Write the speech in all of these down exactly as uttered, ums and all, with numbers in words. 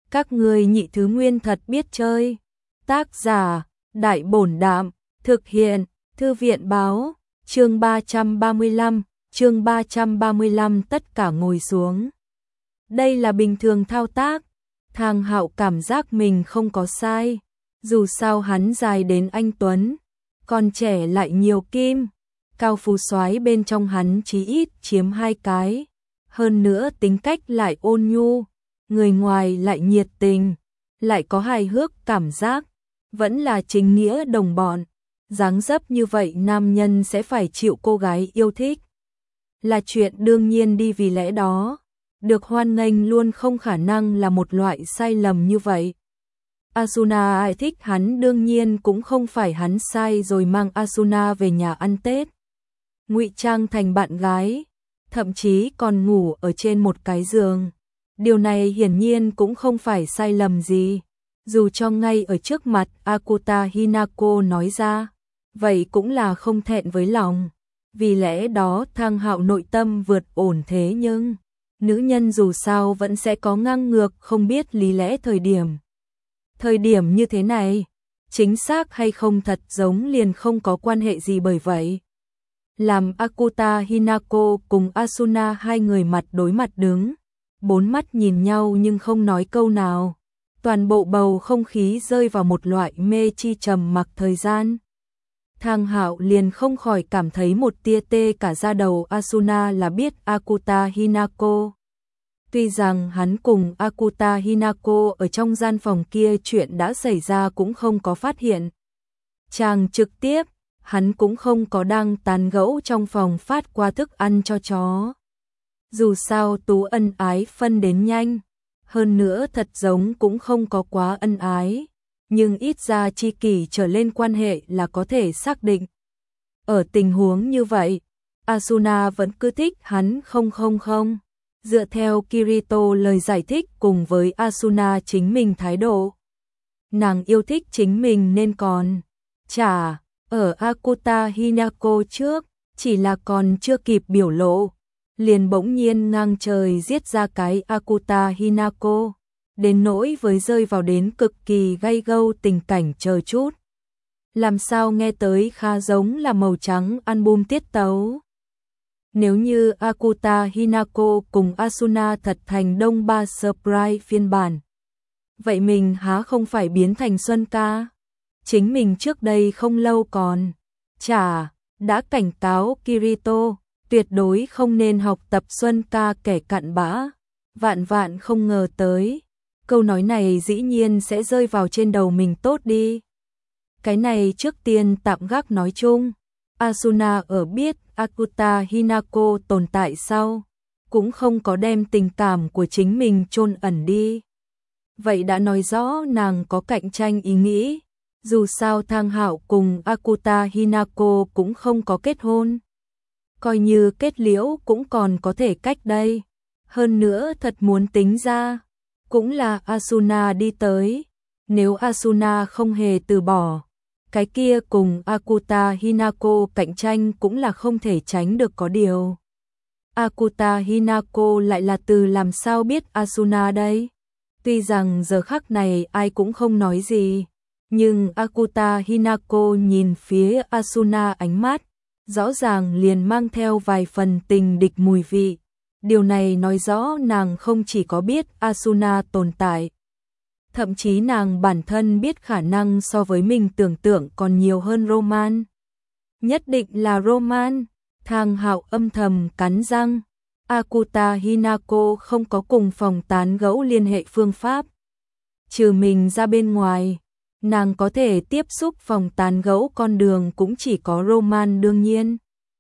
Các ngươi nhị thứ nguyên thật biết chơi. Tác giả, Đại Bổn Đạm, thực hiện, Thư viện báo, chương ba trăm ba mươi lăm, chương ba trăm ba mươi lăm tất cả ngồi xuống. Đây là bình thường thao tác, Thang Hạo cảm giác mình không có sai, dù sao hắn dài đến anh tuấn, còn trẻ lại nhiều kim, cao phú soái bên trong hắn chí ít chiếm hai cái, hơn nữa tính cách lại ôn nhu, người ngoài lại nhiệt tình, lại có hài hước cảm giác, vẫn là chính nghĩa đồng bọn, dáng dấp như vậy nam nhân sẽ phải chịu cô gái yêu thích. Là chuyện đương nhiên đi, vì lẽ đó, được hoan nghênh luôn không khả năng là một loại sai lầm như vậy. Asuna ai thích hắn đương nhiên cũng không phải hắn sai rồi mang Asuna về nhà ăn Tết. Ngụy trang thành bạn gái, thậm chí còn ngủ ở trên một cái giường. Điều này hiển nhiên cũng không phải sai lầm gì. Dù cho ngay ở trước mặt Akuta Hinako nói ra, vậy cũng là không thẹn với lòng. Vì lẽ đó Thang Hạo nội tâm vượt ổn, thế nhưng nữ nhân dù sao vẫn sẽ có ngang ngược không biết lý lẽ thời điểm. Thời điểm như thế này, chính xác hay không thật giống liền không có quan hệ gì, bởi vậy làm Akuta Hinako cùng Asuna hai người mặt đối mặt đứng, bốn mắt nhìn nhau nhưng không nói câu nào. Toàn bộ bầu không khí rơi vào một loại mê chi trầm mặc thời gian. Thang Hạo liền không khỏi cảm thấy một tia tê cả da đầu. Asuna là biết Akuta Hinako. Tuy rằng hắn cùng Akuta Hinako ở trong gian phòng kia chuyện đã xảy ra cũng không có phát hiện. Chàng trực tiếp, hắn cũng không có đang tán gẫu trong phòng phát qua thức ăn cho chó. Dù sao Tú ân ái phân đến nhanh, hơn nữa thật giống cũng không có quá ân ái, nhưng ít ra chi kỷ trở lên quan hệ là có thể xác định. Ở tình huống như vậy, Asuna vẫn cứ thích hắn không không không. Dựa theo Kirito lời giải thích cùng với Asuna chính mình thái độ, nàng yêu thích chính mình nên còn chả ở Akuta Hinako trước, chỉ là còn chưa kịp biểu lộ, liền bỗng nhiên ngang trời giết ra cái Akuta Hinako, đến nỗi với rơi vào đến cực kỳ gay gâu tình cảnh chờ chút. Làm sao nghe tới khá giống là màu trắng album tiết tấu. Nếu như Akuta Hinako cùng Asuna thật thành Đông Ba Surprise phiên bản, vậy mình há không phải biến thành Xuân Ca? Chính mình trước đây không lâu còn chả đã cảnh cáo Kirito tuyệt đối không nên học tập Xuân Ca kẻ cặn bã. Vạn vạn không ngờ tới, câu nói này dĩ nhiên sẽ rơi vào trên đầu mình. Tốt đi. Cái này trước tiên tạm gác nói chung. Asuna ở biết Akuta Hinako tồn tại sau, cũng không có đem tình cảm của chính mình chôn ẩn đi. Vậy đã nói rõ nàng có cạnh tranh ý nghĩ. Dù sao Thang Hạo cùng Akuta Hinako cũng không có kết hôn. Coi như kết liễu cũng còn có thể cách đây. Hơn nữa thật muốn tính ra, cũng là Asuna đi tới. Nếu Asuna không hề từ bỏ, cái kia cùng Akuta Hinako cạnh tranh cũng là không thể tránh được. Có điều Akuta Hinako lại là từ làm sao biết Asuna đây? Tuy rằng giờ khắc này ai cũng không nói gì, nhưng Akuta Hinako nhìn phía Asuna ánh mắt, rõ ràng liền mang theo vài phần tình địch mùi vị. Điều này nói rõ nàng không chỉ có biết Asuna tồn tại, thậm chí nàng bản thân biết khả năng so với mình tưởng tượng còn nhiều hơn Roman. Nhất định là Roman. Thang Hạo âm thầm cắn răng. Akuta Hinako không có cùng phòng tán gẫu liên hệ phương pháp. Trừ mình ra bên ngoài, nàng có thể tiếp xúc phòng tán gẫu con đường cũng chỉ có Roman đương nhiên.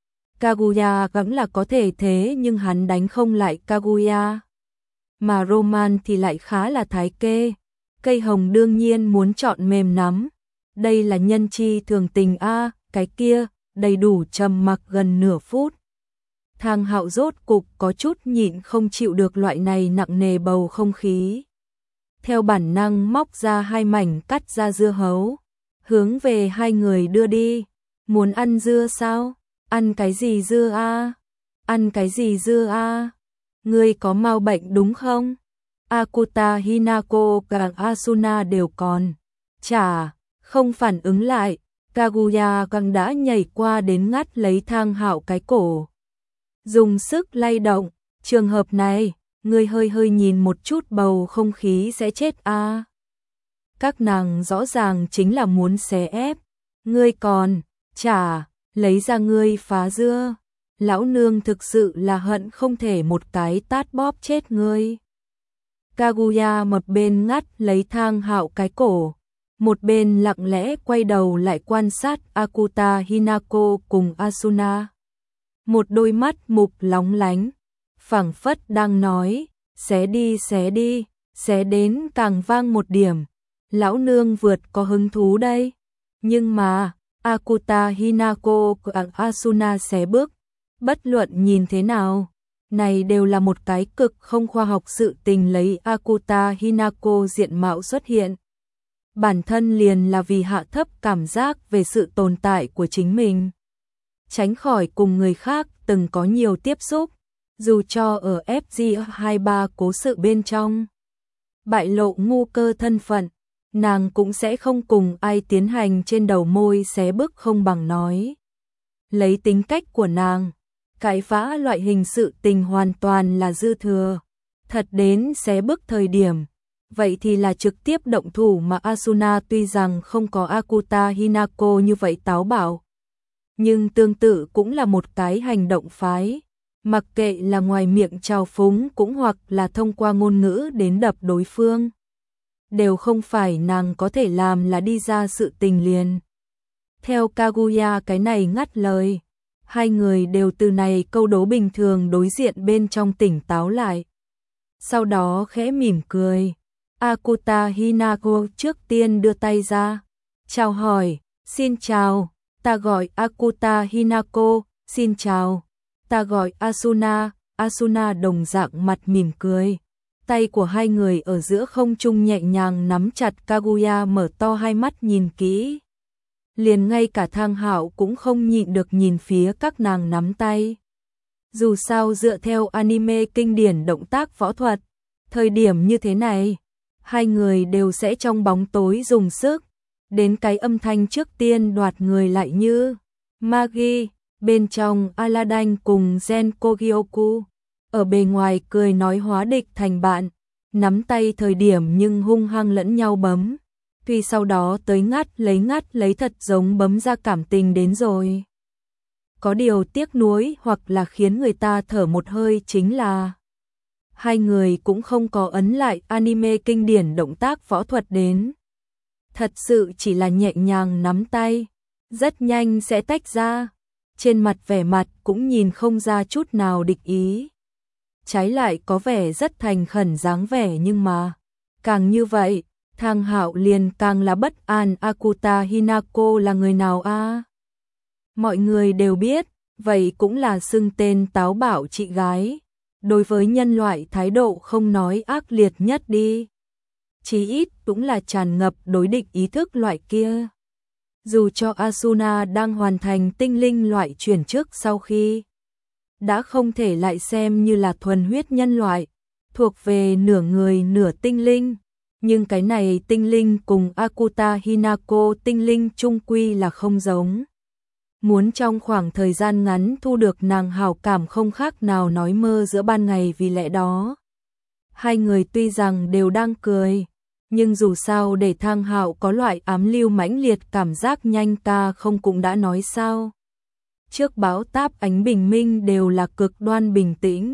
Kaguya vẫn là có thể thế nhưng hắn đánh không lại Kaguya. Mà Roman thì lại khá là thái kê. Cây hồng đương nhiên muốn chọn mềm nắm. Đây là nhân chi thường tình a. Cái kia đầy đủ trầm mặc gần nửa phút. Thang Hạo rốt cục có chút nhịn không chịu được loại này nặng nề bầu không khí. Theo bản năng móc ra hai mảnh cắt ra dưa hấu, hướng về hai người đưa đi. Muốn ăn dưa sao? Ăn cái gì dưa a? Ăn cái gì dưa a? Ngươi có mau bệnh đúng không? Akuta Hinako và Asuna đều còn chả không phản ứng lại. Kaguya càng đã nhảy qua đến ngắt lấy Thang Hạo cái cổ, dùng sức lay động. Trường hợp này, ngươi hơi hơi nhìn một chút bầu không khí sẽ chết a. À. Các nàng rõ ràng chính là muốn xé ép. Ngươi còn chả lấy ra ngươi phá dưa. Lão nương thực sự là hận không thể một cái tát bóp chết ngươi. Kaguya một bên ngắt lấy Thang Hạo cái cổ, một bên lặng lẽ quay đầu lại quan sát Akuta Hinako cùng Asuna. Một đôi mắt mục lóng lánh, phảng phất đang nói, xé đi xé đi, xé đến càng vang một điểm. Lão nương vượt có hứng thú đây. Nhưng mà, Akuta Hinako cùng Asuna xé bước, bất luận nhìn thế nào, này đều là một cái cực không khoa học sự tình. Lấy Akuta Hinako diện mạo xuất hiện, bản thân liền là vì hạ thấp cảm giác về sự tồn tại của chính mình, tránh khỏi cùng người khác từng có nhiều tiếp xúc, dù cho ở ép giê hai mươi ba cố sự bên trong bại lộ ngu cơ thân phận, nàng cũng sẽ không cùng ai tiến hành trên đầu môi xé bức không bằng nói. Lấy tính cách của nàng, cãi vã loại hình sự tình hoàn toàn là dư thừa. Thật đến xé bức thời điểm, vậy thì là trực tiếp động thủ. Mà Asuna tuy rằng không có Akuta Hinako như vậy táo bạo, nhưng tương tự cũng là một cái hành động phái, mặc kệ là ngoài miệng trào phúng cũng hoặc là thông qua ngôn ngữ đến đập đối phương, đều không phải nàng có thể làm là đi ra sự tình liền. Theo Kaguya cái này ngắt lời, hai người đều từ này câu đố bình thường đối diện bên trong tỉnh táo lại. Sau đó khẽ mỉm cười. Akuta Hinako trước tiên đưa tay ra, chào hỏi, xin chào, ta gọi Akuta Hinako, xin chào, ta gọi Asuna. Asuna đồng dạng mặt mỉm cười. Tay của hai người ở giữa không trung nhẹ nhàng nắm chặt. Kaguya mở to hai mắt nhìn kỹ, liền ngay cả Thang Hạo cũng không nhịn được nhìn phía các nàng nắm tay. Dù sao dựa theo anime kinh điển động tác võ thuật, thời điểm như thế này, hai người đều sẽ trong bóng tối dùng sức, đến cái âm thanh trước tiên đoạt người lại như Magi bên trong Aladdin cùng Genko Gyoku, ở bề ngoài cười nói hóa địch thành bạn, nắm tay thời điểm nhưng hung hăng lẫn nhau bấm. Tuy sau đó tới ngắt lấy ngắt lấy thật giống bấm ra cảm tình đến rồi. Có điều tiếc nuối hoặc là khiến người ta thở một hơi chính là hai người cũng không có ấn lại anime kinh điển động tác võ thuật đến. Thật sự chỉ là nhẹ nhàng nắm tay, rất nhanh sẽ tách ra. Trên mặt vẻ mặt cũng nhìn không ra chút nào địch ý. Trái lại có vẻ rất thành khẩn dáng vẻ, nhưng mà càng như vậy, Thang Hạo liền càng là bất an. Akuta Hinako là người nào a? À? Mọi người đều biết, vậy cũng là xưng tên táo bạo chị gái. Đối với nhân loại thái độ không nói ác liệt nhất đi, chí ít cũng là tràn ngập đối địch ý thức loại kia. Dù cho Asuna đang hoàn thành tinh linh loại chuyển chức sau khi đã không thể lại xem như là thuần huyết nhân loại, thuộc về nửa người nửa tinh linh, nhưng cái này tinh linh cùng Akuta Hinako tinh linh chung quy là không giống. Muốn trong khoảng thời gian ngắn thu được nàng hảo cảm không khác nào nói mơ giữa ban ngày. Vì lẽ đó, hai người tuy rằng đều đang cười, nhưng dù sao để Thang Hạo có loại ám lưu mãnh liệt cảm giác nhanh ta không cũng đã nói sao. Trước báo táp ánh bình minh đều là cực đoan bình tĩnh.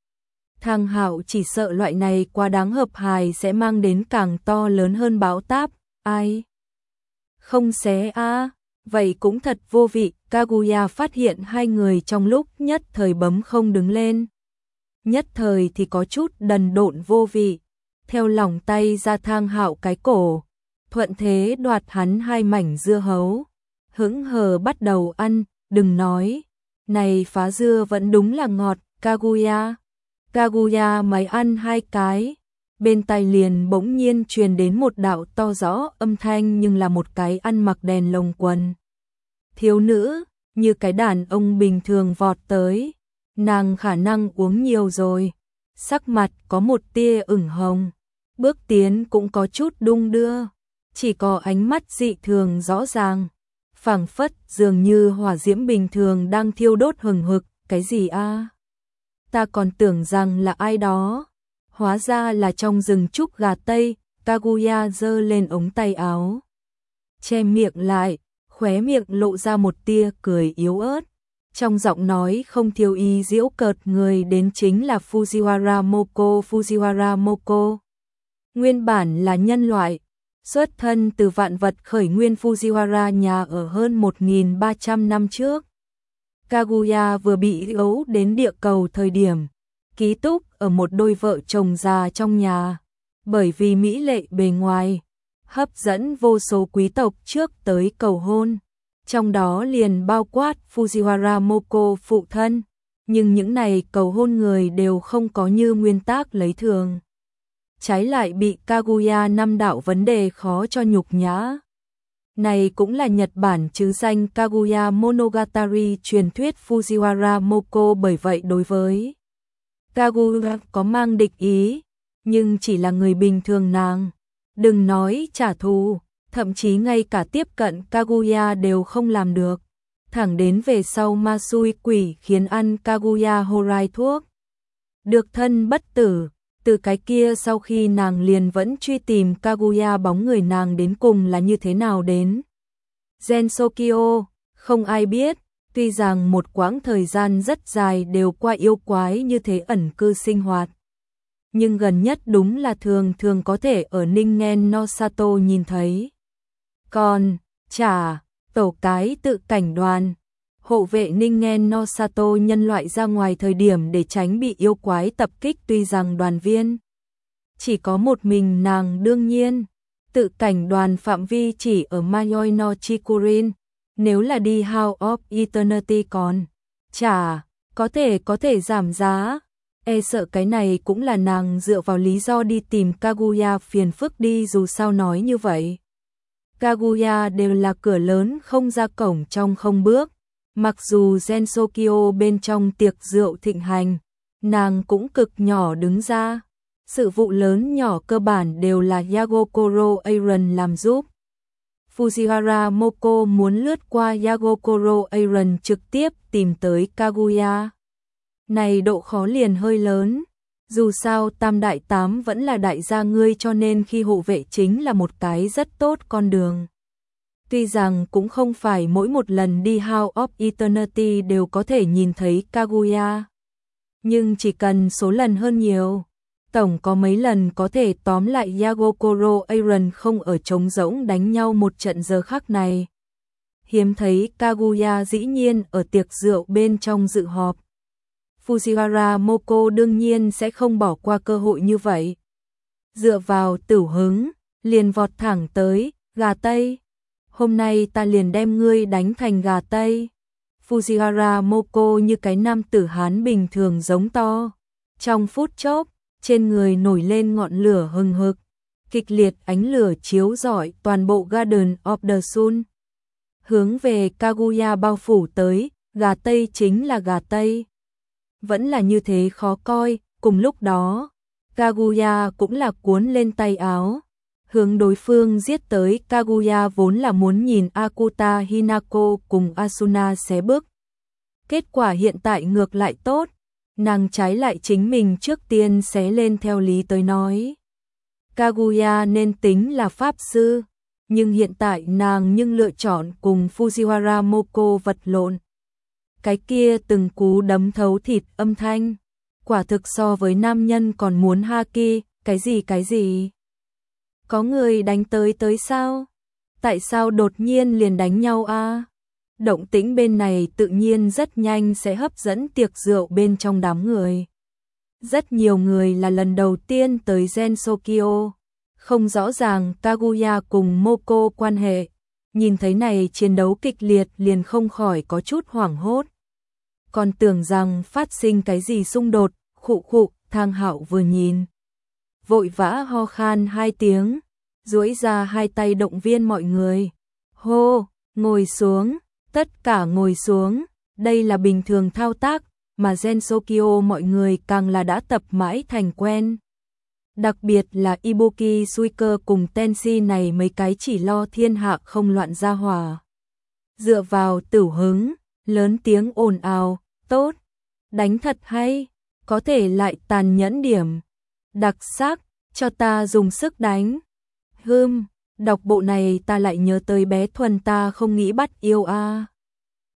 Thang Hạo chỉ sợ loại này quá đáng hợp hài sẽ mang đến càng to lớn hơn bão táp. Ai? Không xé a à? Vậy cũng thật vô vị. Kaguya phát hiện hai người trong lúc nhất thời bấm không đứng lên. Nhất thời thì có chút đần độn vô vị. Theo lòng tay ra Thang Hạo cái cổ, thuận thế đoạt hắn hai mảnh dưa hấu. Hững hờ bắt đầu ăn, đừng nói. Này phá dưa vẫn đúng là ngọt, Kaguya. Kaguya mày ăn hai cái. Bên tai liền bỗng nhiên truyền đến một đạo to rõ âm thanh, nhưng là một cái ăn mặc đèn lồng quần thiếu nữ, như cái đàn ông bình thường vọt tới. Nàng khả năng uống nhiều rồi, sắc mặt có một tia ửng hồng, bước tiến cũng có chút đung đưa, chỉ có ánh mắt dị thường rõ ràng, phảng phất dường như hỏa diễm bình thường đang thiêu đốt hừng hực. Cái gì a? Ta còn tưởng rằng là ai đó, hóa ra là trong rừng trúc gà Tây. Kaguya giơ lên ống tay áo, che miệng lại, khóe miệng lộ ra một tia cười yếu ớt, trong giọng nói không thiếu ý giễu cợt. Người đến chính là Fujiwara Moko. Fujiwara Moko nguyên bản là nhân loại, xuất thân từ vạn vật khởi nguyên Fujiwara nhà ở hơn một nghìn ba trăm năm trước. Kaguya vừa bị ấu đến địa cầu thời điểm ký túc ở một đôi vợ chồng già trong nhà, bởi vì mỹ lệ bề ngoài hấp dẫn vô số quý tộc trước tới cầu hôn, trong đó liền bao quát Fujiwara Moko phụ thân, nhưng những này cầu hôn người đều không có như nguyên tắc lấy thường, trái lại bị Kaguya năm đạo vấn đề khó cho nhục nhã. Này cũng là Nhật Bản chứ danh Kaguya Monogatari truyền thuyết Fujiwara Moko, bởi vậy đối với Kaguya có mang địch ý, nhưng chỉ là người bình thường nàng, đừng nói trả thù, thậm chí ngay cả tiếp cận Kaguya đều không làm được. Thẳng đến về sau Masui quỷ khiến ăn Kaguya Horai thuốc được thân bất tử, từ cái kia sau khi nàng liền vẫn truy tìm Kaguya bóng người nàng đến cùng là như thế nào đến Gensokyo, không ai biết. Tuy rằng một quãng thời gian rất dài đều qua yêu quái như thế ẩn cư sinh hoạt, nhưng gần nhất đúng là thường thường có thể ở Ningen no Sato nhìn thấy. Còn, chả, tổ cái tự cảnh đoàn, hộ vệ Ningen no Sato nhân loại ra ngoài thời điểm để tránh bị yêu quái tập kích, tuy rằng đoàn viên chỉ có một mình nàng, đương nhiên, tự cảnh đoàn phạm vi chỉ ở Mayoi no Chikurin. Nếu là đi House of Eternity còn chả có thể có thể giảm giá, e sợ cái này cũng là nàng dựa vào lý do đi tìm Kaguya phiền phức đi, dù sao nói như vậy. Kaguya đều là cửa lớn không ra cổng trong không bước, mặc dù Gensokyo bên trong tiệc rượu thịnh hành, nàng cũng cực nhỏ đứng ra, sự vụ lớn nhỏ cơ bản đều là Yagokoro Aaron làm giúp. Fujiwara Moko muốn lướt qua Yagokoro Aaron trực tiếp tìm tới Kaguya. Này độ khó liền hơi lớn, dù sao tam đại tám vẫn là đại gia ngươi, cho nên khi hộ vệ chính là một cái rất tốt con đường. Tuy rằng cũng không phải mỗi một lần đi House of Eternity đều có thể nhìn thấy Kaguya, nhưng chỉ cần số lần hơn nhiều, tổng có mấy lần có thể tóm lại Yagokoro Aaron không ở trống rỗng đánh nhau một trận. Giờ khắc này hiếm thấy Kaguya dĩ nhiên ở tiệc rượu bên trong dự họp. Fujiwara Moko đương nhiên sẽ không bỏ qua cơ hội như vậy. Dựa vào tửu hứng, liền vọt thẳng tới, gà Tây. Hôm nay ta liền đem ngươi đánh thành gà Tây. Fujiwara Moko như cái nam tử Hán bình thường giống to. Trong phút chốc, trên người nổi lên ngọn lửa hừng hực, kịch liệt ánh lửa chiếu rọi toàn bộ Garden of the Sun. Hướng về Kaguya bao phủ tới, gà Tây chính là gà Tây. Vẫn là như thế khó coi, cùng lúc đó, Kaguya cũng là cuốn lên tay áo, hướng đối phương giết tới. Kaguya vốn là muốn nhìn Akuta Hinako cùng Asuna xé bước. Kết quả hiện tại ngược lại tốt, nàng trái lại chính mình trước tiên xé lên. Theo lý tới nói, Kaguya nên tính là pháp sư, nhưng hiện tại nàng nhưng lựa chọn cùng Fujiwara Moko vật lộn. Cái kia từng cú đấm thấu thịt âm thanh, quả thực so với nam nhân còn muốn haki. Cái gì cái gì? Có người đánh tới tới sao? Tại sao đột nhiên liền đánh nhau a? Động tĩnh bên này tự nhiên rất nhanh sẽ hấp dẫn tiệc rượu bên trong đám người. Rất nhiều người là lần đầu tiên tới Gensokyo, không rõ ràng Kaguya cùng Moko quan hệ, nhìn thấy này chiến đấu kịch liệt liền không khỏi có chút hoảng hốt. Còn tưởng rằng phát sinh cái gì xung đột, khụ khụ. Thang Hạo vừa nhìn, vội vã ho khan hai tiếng, duỗi ra hai tay động viên mọi người. Hô, ngồi xuống, tất cả ngồi xuống, đây là bình thường thao tác, mà Gensokyo mọi người càng là đã tập mãi thành quen. Đặc biệt là Ibuki Suiker cùng Tenshi này mấy cái chỉ lo thiên hạ không loạn gia hỏa. Dựa vào tửu hứng, lớn tiếng ồn ào, tốt, đánh thật hay, có thể lại tàn nhẫn điểm. Đặc sắc, cho ta dùng sức đánh. Hưm, đọc bộ này ta lại nhớ tới bé Thuần ta không nghĩ bắt yêu a.